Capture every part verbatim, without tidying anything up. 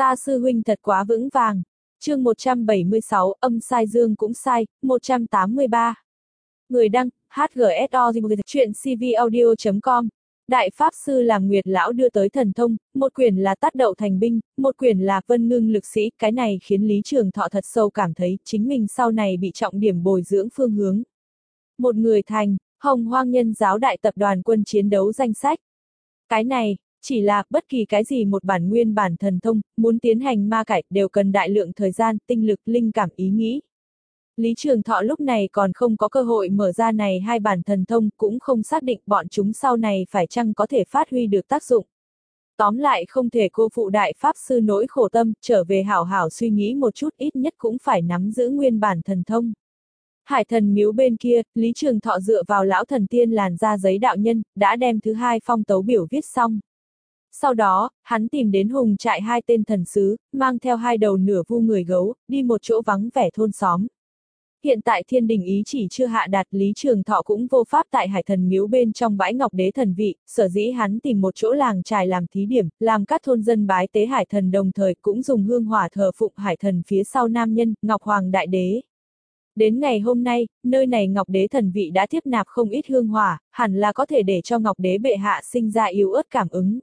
Ta sư huynh thật quá vững vàng. Chương một trăm bảy mươi sáu, âm sai dương cũng sai, một trăm tám mươi ba. Người đăng, hát giê ét o chuyện c v audio chấm com. Đại Pháp Sư làm Nguyệt Lão đưa tới thần thông, một quyển là Tát Đậu Thành Binh, một quyển là Vân Ngưng Lực Sĩ, cái này khiến Lý Trường Thọ thật sâu cảm thấy chính mình sau này bị trọng điểm bồi dưỡng phương hướng. Một người thành, Hồng Hoang Nhân Giáo Đại Tập đoàn Quân Chiến Đấu danh sách. Cái này, chỉ là, bất kỳ cái gì một bản nguyên bản thần thông, muốn tiến hành ma cải, đều cần đại lượng thời gian, tinh lực, linh cảm, ý nghĩ. Lý Trường Thọ lúc này còn không có cơ hội mở ra này hai bản thần thông, cũng không xác định bọn chúng sau này phải chăng có thể phát huy được tác dụng. Tóm lại không thể cô phụ Đại Pháp Sư nỗi khổ tâm, trở về hảo hảo suy nghĩ một chút, ít nhất cũng phải nắm giữ nguyên bản thần thông. Hải Thần Miếu bên kia, Lý Trường Thọ dựa vào lão thần tiên làn da giấy đạo nhân, đã đem thứ hai phong tấu biểu viết xong. Sau đó, hắn tìm đến Hùng trại hai tên thần sứ, mang theo hai đầu nửa vu người gấu, đi một chỗ vắng vẻ thôn xóm. Hiện tại thiên đình ý chỉ chưa hạ đạt, Lý Trường Thọ cũng vô pháp tại Hải Thần Miếu bên trong bãi ngọc đế thần vị, sở dĩ hắn tìm một chỗ làng trài làm thí điểm, làm các thôn dân bái tế Hải Thần, đồng thời cũng dùng hương hỏa thờ phụng Hải Thần phía sau nam nhân, Ngọc Hoàng Đại Đế. Đến ngày hôm nay, nơi này Ngọc Đế thần vị đã tiếp nạp không ít hương hỏa, hẳn là có thể để cho Ngọc Đế bệ hạ sinh ra yếu ớt cảm ứng.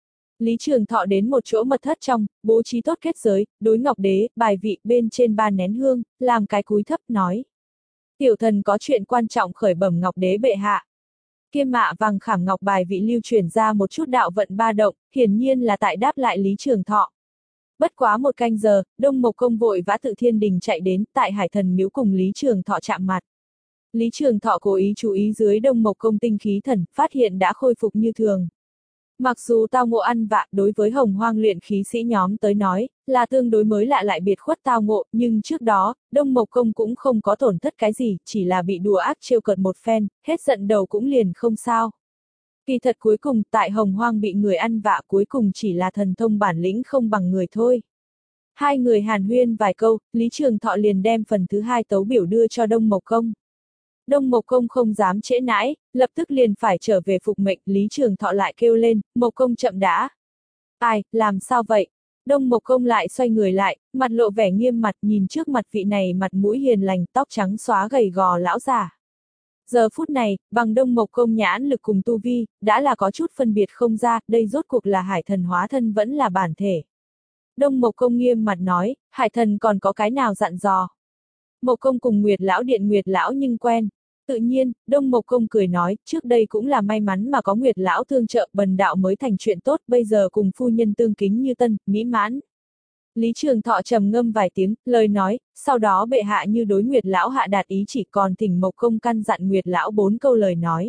Lý Trường Thọ đến một chỗ mật thất trong, bố trí tốt kết giới, đối Ngọc Đế, bài vị bên trên ba nén hương, làm cái cúi thấp nói. Tiểu thần có chuyện quan trọng khởi bẩm Ngọc Đế bệ hạ. Kiêm mạ vàng khảm ngọc bài vị lưu truyền ra một chút đạo vận ba động, hiển nhiên là tại đáp lại Lý Trường Thọ. Bất quá một canh giờ, Đông Mộc Công vội vã tự thiên đình chạy đến, tại Hải Thần Miếu cùng Lý Trường Thọ chạm mặt. Lý Trường Thọ cố ý chú ý dưới Đông Mộc Công tinh khí thần, phát hiện đã khôi phục như thường. Mặc dù tao ngộ ăn vạ, đối với Hồng Hoang luyện khí sĩ nhóm tới nói, là tương đối mới lạ lại biệt khuất tao ngộ, nhưng trước đó, Đông Mộc Công cũng không có tổn thất cái gì, chỉ là bị đùa ác trêu cợt một phen, hết giận đầu cũng liền không sao. Kỳ thật cuối cùng, tại Hồng Hoang bị người ăn vạ cuối cùng chỉ là thần thông bản lĩnh không bằng người thôi. Hai người hàn huyên vài câu, Lý Trường Thọ liền đem phần thứ hai tấu biểu đưa cho Đông Mộc Công. Đông Mộc Công không dám trễ nãi, lập tức liền phải trở về phục mệnh, Lý Trường Thọ lại kêu lên, Mộc Công chậm đã. Ai, làm sao vậy? Đông Mộc Công lại xoay người lại, mặt lộ vẻ nghiêm mặt nhìn trước mặt vị này mặt mũi hiền lành, tóc trắng xóa gầy gò lão già. Giờ phút này, bằng Đông Mộc Công nhãn lực cùng tu vi, đã là có chút phân biệt không ra, đây rốt cuộc là Hải Thần hóa thân vẫn là bản thể. Đông Mộc Công nghiêm mặt nói, Hải Thần còn có cái nào dặn dò. Mộc Công cùng Nguyệt Lão điện Nguyệt Lão nhưng quen. Tự nhiên, Đông Mộc Công cười nói, trước đây cũng là may mắn mà có Nguyệt Lão tương trợ, bần đạo mới thành chuyện tốt, bây giờ cùng phu nhân tương kính như tân, mỹ mãn. Lý Trường Thọ trầm ngâm vài tiếng, lời nói, sau đó bệ hạ như đối Nguyệt Lão hạ đạt ý chỉ, còn thỉnh Mộc Công căn dặn Nguyệt Lão bốn câu lời nói.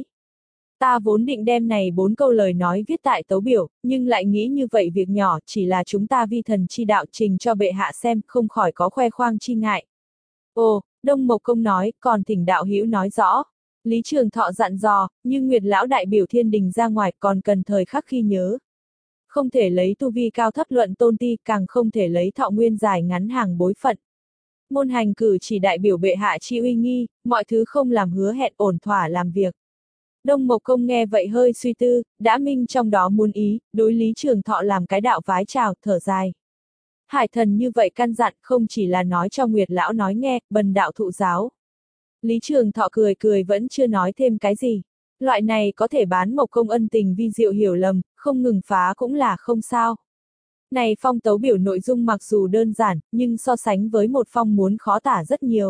Ta vốn định đem này bốn câu lời nói viết tại tấu biểu, nhưng lại nghĩ như vậy việc nhỏ, chỉ là chúng ta vi thần chi đạo trình cho bệ hạ xem, không khỏi có khoe khoang chi ngại. Ồ, Đông Mộc Công nói, còn thỉnh đạo hữu nói rõ. Lý Trường Thọ dặn dò, nhưng Nguyệt Lão đại biểu thiên đình ra ngoài còn cần thời khắc khi nhớ. Không thể lấy tu vi cao thấp luận tôn ti, càng không thể lấy thọ nguyên dài ngắn hàng bối phận. Môn hành cử chỉ đại biểu bệ hạ chi uy nghi, mọi thứ không làm hứa hẹn, ổn thỏa làm việc. Đông Mộc Công nghe vậy hơi suy tư, đã minh trong đó muốn ý, đối Lý Trường Thọ làm cái đạo vái chào, thở dài. Hải Thần như vậy căn dặn, không chỉ là nói cho Nguyệt Lão nói nghe, bần đạo thụ giáo. Lý Trường Thọ cười cười vẫn chưa nói thêm cái gì. Loại này có thể bán Mộc Công ân tình vi diệu hiểu lầm, không ngừng phá cũng là không sao. Này phong tấu biểu nội dung mặc dù đơn giản, nhưng so sánh với một phong muốn khó tả rất nhiều.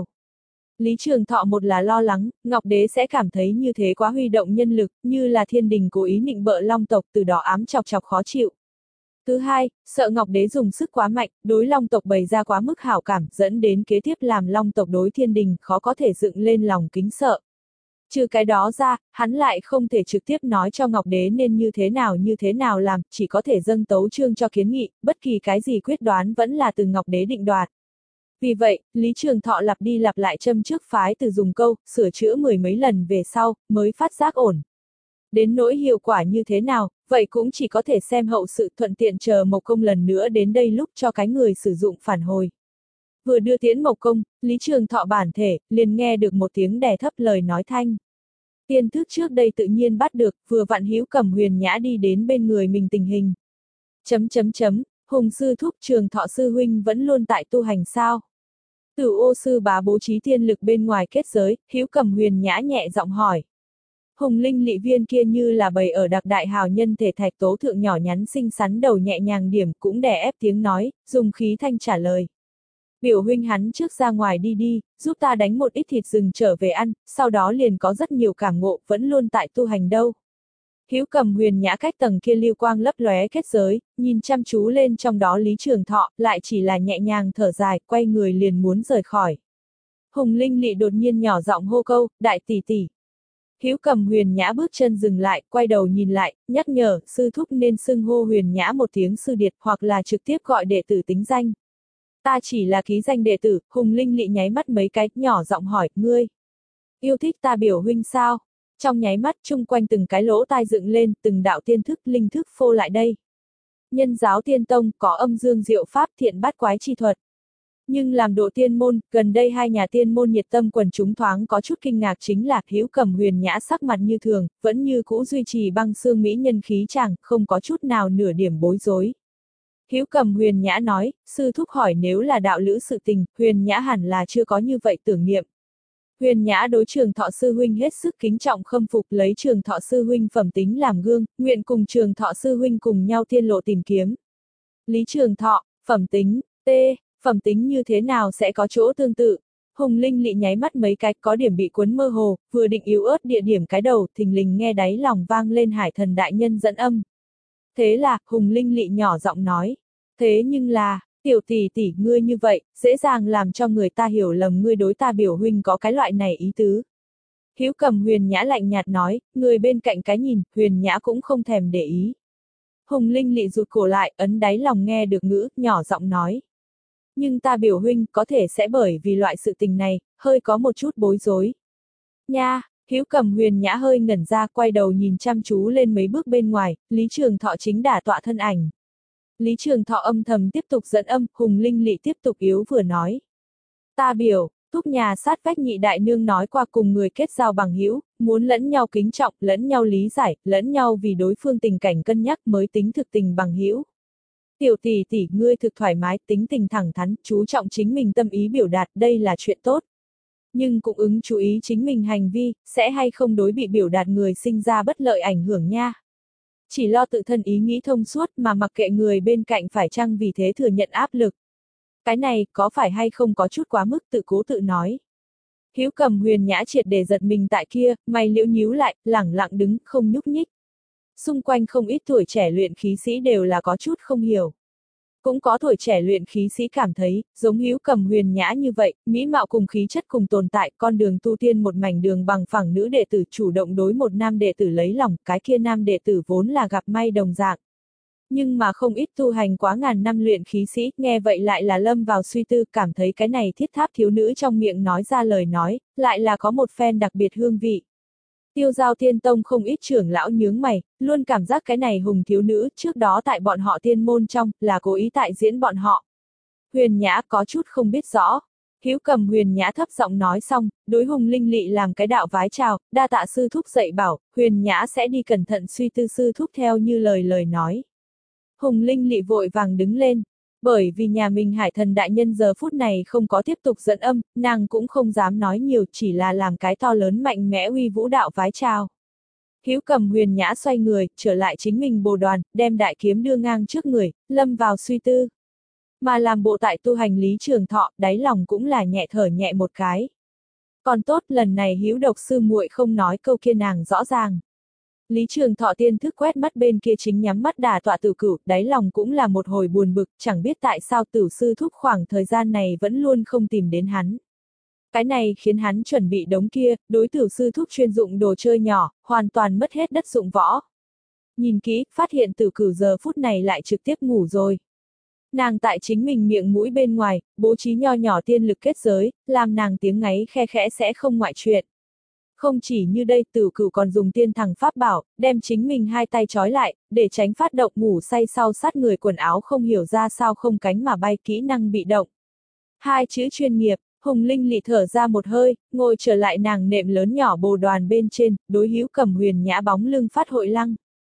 Lý Trường Thọ một là lo lắng, Ngọc Đế sẽ cảm thấy như thế quá huy động nhân lực, như là thiên đình cố ý nịnh bợ Long tộc, từ đó ám chọc chọc khó chịu. Thứ hai, sợ Ngọc Đế dùng sức quá mạnh, đối Long tộc bày ra quá mức hảo cảm, dẫn đến kế tiếp làm Long tộc đối thiên đình khó có thể dựng lên lòng kính sợ. Trừ cái đó ra, hắn lại không thể trực tiếp nói cho Ngọc Đế nên như thế nào như thế nào làm, chỉ có thể dâng tấu chương cho kiến nghị, bất kỳ cái gì quyết đoán vẫn là từ Ngọc Đế định đoạt. Vì vậy, Lý Trường Thọ lặp đi lặp lại châm trước phái từ dùng câu, sửa chữa mười mấy lần về sau, mới phát giác ổn. Đến nỗi hiệu quả như thế nào, vậy cũng chỉ có thể xem hậu sự, thuận tiện chờ Mộc Công lần nữa đến đây lúc cho cái người sử dụng phản hồi. Vừa đưa tiễn Mộc Công, Lý Trường Thọ bản thể, liền nghe được một tiếng đè thấp lời nói thanh. Tiên thức trước đây tự nhiên bắt được, vừa vặn hữu cầm huyền nhã đi đến bên người mình tình hình. Chấm chấm chấm, Hùng sư thúc, Trường Thọ sư huynh vẫn luôn tại tu hành sao? Tử Ô sư bá bố trí tiên lực bên ngoài kết giới, Hữu Cầm Huyền Nhã nhẹ giọng hỏi. Hùng linh lị viên kia như là bầy ở đặc đại hào nhân thể thạch tố thượng nhỏ nhắn xinh xắn đầu nhẹ nhàng điểm cũng đè ép tiếng nói, dùng khí thanh trả lời. Biểu huynh hắn trước ra ngoài đi đi, giúp ta đánh một ít thịt rừng trở về ăn, sau đó liền có rất nhiều cảm ngộ, vẫn luôn tại tu hành đâu. Hữu Cầm Huyền Nhã cách tầng kia lưu quang lấp lóe kết giới, nhìn chăm chú lên trong đó Lý Trường Thọ, lại chỉ là nhẹ nhàng thở dài, quay người liền muốn rời khỏi. Hùng linh lị đột nhiên nhỏ giọng hô câu, đại tỷ tỷ. Hữu Cầm Huyền Nhã bước chân dừng lại, quay đầu nhìn lại, nhắc nhở, sư thúc nên xưng hô Huyền Nhã một tiếng sư điệt, hoặc là trực tiếp gọi đệ tử tính danh. Ta chỉ là ký danh đệ tử. Hùng linh lị nháy mắt mấy cái, nhỏ giọng hỏi, ngươi yêu thích ta biểu huynh sao? Trong nháy mắt chung quanh từng cái lỗ tai dựng lên, từng đạo tiên thức, linh thức phô lại đây. Nhân giáo tiên tông, có âm dương diệu pháp, thiện bát quái chi thuật. Nhưng làm độ tiên môn, gần đây hai nhà tiên môn nhiệt tâm quần chúng thoáng có chút kinh ngạc chính là Hữu Cầm Huyền Nhã sắc mặt như thường, vẫn như cũ duy trì băng xương mỹ nhân khí chàng, không có chút nào nửa điểm bối rối. Hữu Cầm Huyền Nhã nói, sư thúc hỏi nếu là đạo lữ sự tình, Huyền Nhã hẳn là chưa có như vậy tưởng niệm. Huyền Nhã đối Trường Thọ sư huynh hết sức kính trọng khâm phục, lấy Trường Thọ sư huynh phẩm tính làm gương, nguyện cùng Trường Thọ sư huynh cùng nhau tiên lộ tìm kiếm. Lý Trường Thọ, phẩm tính, t, phẩm tính như thế nào sẽ có chỗ tương tự? Hùng linh lị nháy mắt mấy cái, có điểm bị cuốn mơ hồ, vừa định yếu ớt địa điểm cái đầu, thình lình nghe đáy lòng vang lên Hải Thần đại nhân dẫn âm. Thế là, Hùng linh lị nhỏ giọng nói, thế nhưng là, tiểu tỷ tỷ ngươi như vậy, dễ dàng làm cho người ta hiểu lầm ngươi đối ta biểu huynh có cái loại này ý tứ. Hữu Cầm Huyền Nhã lạnh nhạt nói, người bên cạnh cái nhìn, Huyền Nhã cũng không thèm để ý. Hùng linh lị rụt cổ lại, ấn đáy lòng nghe được ngữ, nhỏ giọng nói. Nhưng ta biểu huynh có thể sẽ bởi vì loại sự tình này, hơi có một chút bối rối. Nha, Hữu Cầm Huyền Nhã hơi ngẩn ra, quay đầu nhìn chăm chú lên mấy bước bên ngoài, Lý Trường Thọ chính đả tọa thân ảnh. Lý Trường Thọ âm thầm tiếp tục dẫn âm, Hùng linh lị tiếp tục yếu vừa nói. Ta biểu, thúc nhà sát vách nhị đại nương nói qua cùng người kết giao bằng hữu, muốn lẫn nhau kính trọng, lẫn nhau lý giải, lẫn nhau vì đối phương tình cảnh cân nhắc mới tính thực tình bằng hữu. Tiểu tỷ tỷ ngươi thực thoải mái, tính tình thẳng thắn, chú trọng chính mình tâm ý biểu đạt, đây là chuyện tốt. Nhưng cũng ứng chú ý chính mình hành vi, sẽ hay không đối bị biểu đạt người sinh ra bất lợi ảnh hưởng nha. Chỉ lo tự thân ý nghĩ thông suốt mà mặc kệ người bên cạnh phải chăng vì thế thừa nhận áp lực. Cái này, có phải hay không có chút quá mức tự cố tự nói. Hữu Cầm Huyền Nhã triệt để giật mình tại kia, mày liễu nhíu lại, lẳng lặng đứng, không nhúc nhích. Xung quanh không ít tuổi trẻ luyện khí sĩ đều là có chút không hiểu. Cũng có tuổi trẻ luyện khí sĩ cảm thấy, giống Hữu Cầm Huyền Nhã như vậy, mỹ mạo cùng khí chất cùng tồn tại, con đường tu tiên một mảnh đường bằng phẳng nữ đệ tử chủ động đối một nam đệ tử lấy lòng, cái kia nam đệ tử vốn là gặp may đồng dạng. Nhưng mà không ít tu hành quá ngàn năm luyện khí sĩ, nghe vậy lại là lâm vào suy tư, cảm thấy cái này thiết tháp thiếu nữ trong miệng nói ra lời nói, lại là có một phen đặc biệt hương vị. Tiêu Giao Tiên Tông không ít trưởng lão nhướng mày, luôn cảm giác cái này Hùng thiếu nữ trước đó tại bọn họ tiên môn trong, là cố ý tại diễn bọn họ. Huyền Nhã có chút không biết rõ. Hữu Cầm Huyền Nhã thấp giọng nói xong, đối Hùng linh lị làm cái đạo vái chào, đa tạ sư thúc dạy bảo, Huyền Nhã sẽ đi cẩn thận suy tư sư thúc theo như lời lời nói. Hùng linh lị vội vàng đứng lên. Bởi vì nhà mình Hải Thần đại nhân giờ phút này không có tiếp tục dẫn âm, nàng cũng không dám nói nhiều, chỉ là làm cái to lớn mạnh mẽ uy vũ đạo vái chào. Hữu Cầm Huyền Nhã xoay người, trở lại chính mình bồ đoàn, đem đại kiếm đưa ngang trước người, lâm vào suy tư. Mà làm bộ tại tu hành Lý Trường Thọ, đáy lòng cũng là nhẹ thở nhẹ một cái. Còn tốt, lần này Hữu Độc sư muội không nói câu kia nàng rõ ràng. Lý Trường Thọ tiên thức quét mắt bên kia chính nhắm mắt đà tọa Tử Cửu, đáy lòng cũng là một hồi buồn bực, chẳng biết tại sao Tử sư thúc khoảng thời gian này vẫn luôn không tìm đến hắn. Cái này khiến hắn chuẩn bị đống kia, đối Tử sư thúc chuyên dụng đồ chơi nhỏ, hoàn toàn mất hết đất dụng võ. Nhìn kỹ, phát hiện Tử Cửu giờ phút này lại trực tiếp ngủ rồi. Nàng tại chính mình miệng mũi bên ngoài, bố trí nho nhỏ tiên lực kết giới, làm nàng tiếng ngáy khe khẽ sẽ không ngoại chuyện. Không chỉ như đây, Tử Cửu còn dùng tiên thằng pháp bảo, đem chính mình hai tay trói lại, để tránh phát động ngủ say sau sát người quần áo không hiểu ra sao không cánh mà bay kỹ năng bị động. Hai chữ chuyên nghiệp, Hùng linh lị thở ra một hơi, ngồi trở lại nàng nệm lớn nhỏ bồ đoàn bên trên, đối Hữu Cầm Huyền Nhã bóng lưng phát hội lăng.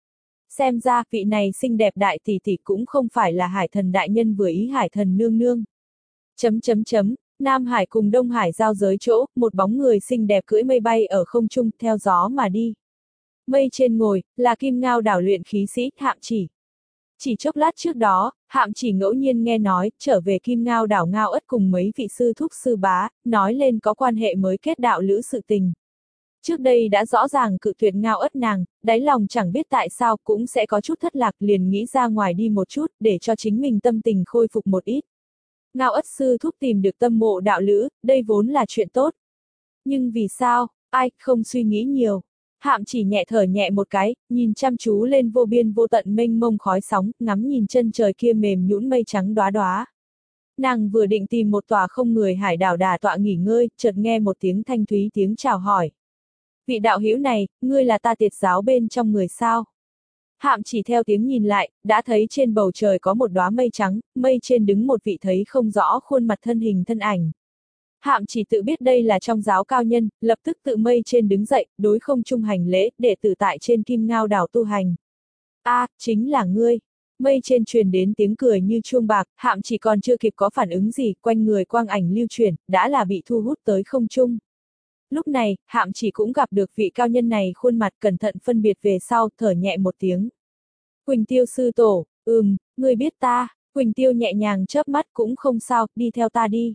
Xem ra, vị này xinh đẹp đại tỷ tỷ cũng không phải là hải thần đại nhân vừa ý hải thần nương nương. Chấm chấm chấm, Nam Hải cùng Đông Hải giao giới chỗ, một bóng người xinh đẹp cưỡi mây bay ở không trung, theo gió mà đi. Mây trên ngồi, là Kim Ngao đảo luyện khí sĩ, Hạm Chỉ. Chỉ chốc lát trước đó, Hạm Chỉ ngẫu nhiên nghe nói, trở về Kim Ngao đảo Ngao Ất cùng mấy vị sư thúc sư bá, nói lên có quan hệ mới kết đạo lữ sự tình. Trước đây đã rõ ràng cự tuyệt Ngao Ất nàng, đáy lòng chẳng biết tại sao cũng sẽ có chút thất lạc, liền nghĩ ra ngoài đi một chút, để cho chính mình tâm tình khôi phục một ít. Ngao Ất sư thúc tìm được tâm mộ đạo lữ, đây vốn là chuyện tốt. Nhưng vì sao, ai, không suy nghĩ nhiều. Hạm Chỉ nhẹ thở nhẹ một cái, nhìn chăm chú lên vô biên vô tận mênh mông khói sóng, ngắm nhìn chân trời kia mềm nhũn mây trắng đóa đóa. Nàng vừa định tìm một tòa không người hải đảo đà tọa nghỉ ngơi, chợt nghe một tiếng thanh thúy tiếng chào hỏi. Vị đạo hữu này, ngươi là ta Tiệt giáo bên trong người sao? Hạm Chỉ theo tiếng nhìn lại, đã thấy trên bầu trời có một đóa mây trắng, mây trên đứng một vị thấy không rõ khuôn mặt thân hình thân ảnh. Hạm Chỉ tự biết đây là trong giáo cao nhân, lập tức tự mây trên đứng dậy, đối không trung hành lễ, để tự tại trên Kim Ngao đảo tu hành. A, à, chính là ngươi. Mây trên truyền đến tiếng cười như chuông bạc, Hạm Chỉ còn chưa kịp có phản ứng gì, quanh người quang ảnh lưu chuyển, đã là bị thu hút tới không trung. Lúc này, Hạm Chỉ cũng gặp được vị cao nhân này, khuôn mặt cẩn thận phân biệt về sau, thở nhẹ một tiếng. Quỳnh Tiêu sư tổ, ừm, ngươi biết ta. Quỳnh Tiêu nhẹ nhàng chớp mắt, cũng không sao, đi theo ta đi.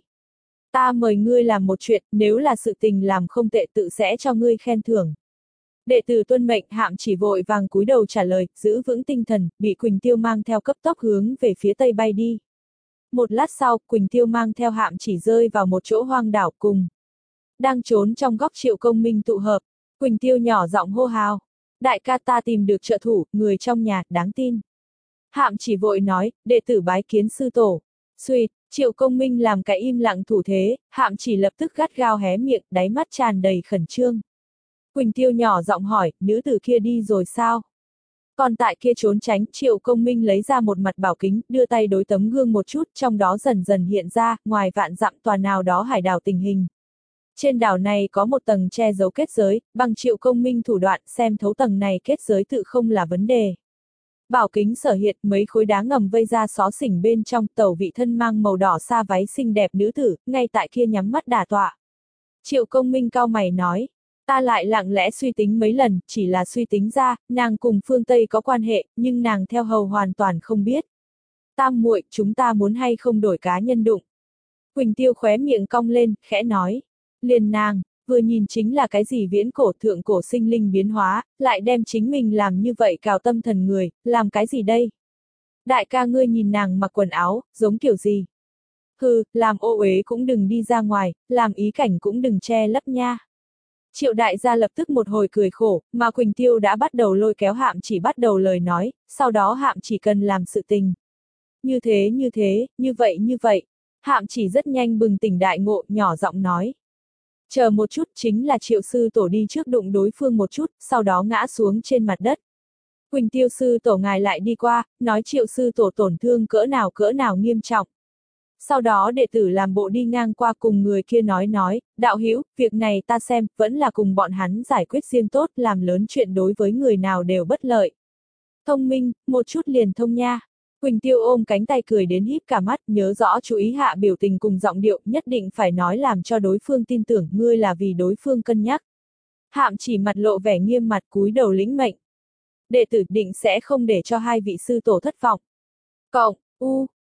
Ta mời ngươi làm một chuyện, nếu là sự tình làm không tệ tự sẽ cho ngươi khen thưởng. Đệ tử tuân mệnh, Hạm Chỉ vội vàng cúi đầu trả lời, giữ vững tinh thần, bị Quỳnh Tiêu mang theo cấp tốc hướng về phía tây bay đi. Một lát sau, Quỳnh Tiêu mang theo Hạm Chỉ rơi vào một chỗ hoang đảo cùng. Đang trốn trong góc Triệu Công Minh tụ hợp, Quỳnh Tiêu nhỏ giọng hô hào. Đại ca, ta tìm được trợ thủ, người trong nhà, đáng tin. Hạm Chỉ vội nói, đệ tử bái kiến sư tổ. Xuỵt, Triệu Công Minh làm cái im lặng thủ thế, Hạm Chỉ lập tức gắt gao hé miệng, đáy mắt tràn đầy khẩn trương. Quỳnh Tiêu nhỏ giọng hỏi, nữ tử kia đi rồi sao? Còn tại kia trốn tránh, Triệu Công Minh lấy ra một mặt bảo kính, đưa tay đối tấm gương một chút, trong đó dần dần hiện ra, ngoài vạn dặm tòa nào đó hải đảo tình hình. Trên đảo này có một tầng che giấu kết giới, bằng Triệu Công Minh thủ đoạn, xem thấu tầng này kết giới tự không là vấn đề. Bảo kính sở hiện, mấy khối đá ngầm vây ra xó xỉnh bên trong, tẩu vị thân mang màu đỏ sa váy xinh đẹp nữ tử, ngay tại kia nhắm mắt đả tọa. Triệu Công Minh cau mày nói, ta lại lặng lẽ suy tính mấy lần, chỉ là suy tính ra, nàng cùng phương Tây có quan hệ, nhưng nàng theo hầu hoàn toàn không biết. Tam muội, chúng ta muốn hay không đổi cá nhân đụng. Quỳnh Tiêu khóe miệng cong lên, khẽ nói, liền nàng, vừa nhìn chính là cái gì viễn cổ thượng cổ sinh linh biến hóa, lại đem chính mình làm như vậy cào tâm thần người, làm cái gì đây? Đại ca, ngươi nhìn nàng mặc quần áo, giống kiểu gì? Hừ, làm ô uế cũng đừng đi ra ngoài, làm ý cảnh cũng đừng che lấp nha. Triệu đại gia lập tức một hồi cười khổ, mà Quỳnh Tiêu đã bắt đầu lôi kéo Hạm Chỉ bắt đầu lời nói, sau đó Hạm Chỉ cần làm sự tình. Như thế như thế, như vậy như vậy. Hạm Chỉ rất nhanh bừng tỉnh đại ngộ, nhỏ giọng nói. Chờ một chút, chính là Triệu sư tổ đi trước đụng đối phương một chút, sau đó ngã xuống trên mặt đất. Quỳnh Tiêu sư tổ ngài lại đi qua, nói Triệu sư tổ tổn thương cỡ nào cỡ nào nghiêm trọng. Sau đó đệ tử làm bộ đi ngang qua cùng người kia nói nói, đạo hữu, việc này ta xem, vẫn là cùng bọn hắn giải quyết riêng tốt, làm lớn chuyện đối với người nào đều bất lợi. Thông minh, một chút liền thông nha. Quỳnh Tiêu ôm cánh tay cười đến híp cả mắt, nhớ rõ chú ý hạ biểu tình cùng giọng điệu, nhất định phải nói làm cho đối phương tin tưởng ngươi là vì đối phương cân nhắc. Hạm Chỉ mặt lộ vẻ nghiêm mặt cúi đầu lĩnh mệnh. Đệ tử định sẽ không để cho hai vị sư tổ thất vọng. Cộng, u,